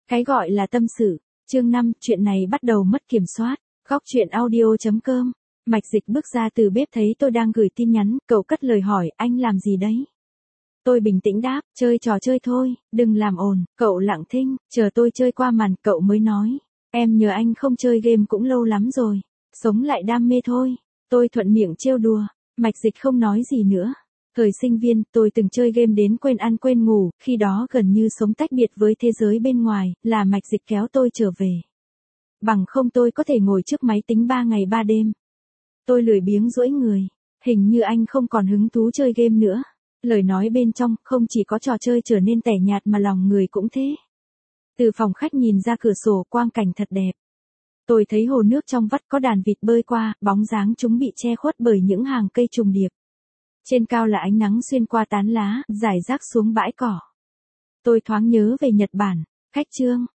Cái gọi là tâm sự. Chương 5, chuyện này bắt đầu mất kiểm soát. Góc truyện audio.com. Mạch Dịch bước ra từ bếp thấy tôi đang gửi tin nhắn, cậu cất lời hỏi, anh làm gì đấy? Tôi bình tĩnh đáp, chơi trò chơi thôi, đừng làm ồn. Cậu lặng thinh, chờ tôi chơi qua màn, cậu mới nói. Em nhờ anh không chơi game cũng lâu lắm rồi. Sống lại đam mê thôi. Tôi thuận miệng trêu đùa. Mạch Dịch không nói gì nữa. Thời sinh viên, tôi từng chơi game đến quên ăn quên ngủ, khi đó gần như sống tách biệt với thế giới bên ngoài, là Mạch Dịch kéo tôi trở về. Bằng không tôi có thể ngồi trước máy tính 3 ngày 3 đêm. Tôi lười biếng duỗi người. Hình như anh không còn hứng thú chơi game nữa. Lời nói bên trong, không chỉ có trò chơi trở nên tẻ nhạt mà lòng người cũng thế. Từ phòng khách nhìn ra cửa sổ, quang cảnh thật đẹp. Tôi thấy hồ nước trong vắt có đàn vịt bơi qua, bóng dáng chúng bị che khuất bởi những hàng cây trùng điệp. Trên cao là ánh nắng xuyên qua tán lá, rải rác xuống bãi cỏ. Tôi thoáng nhớ về Nhật Bản. Khách chương.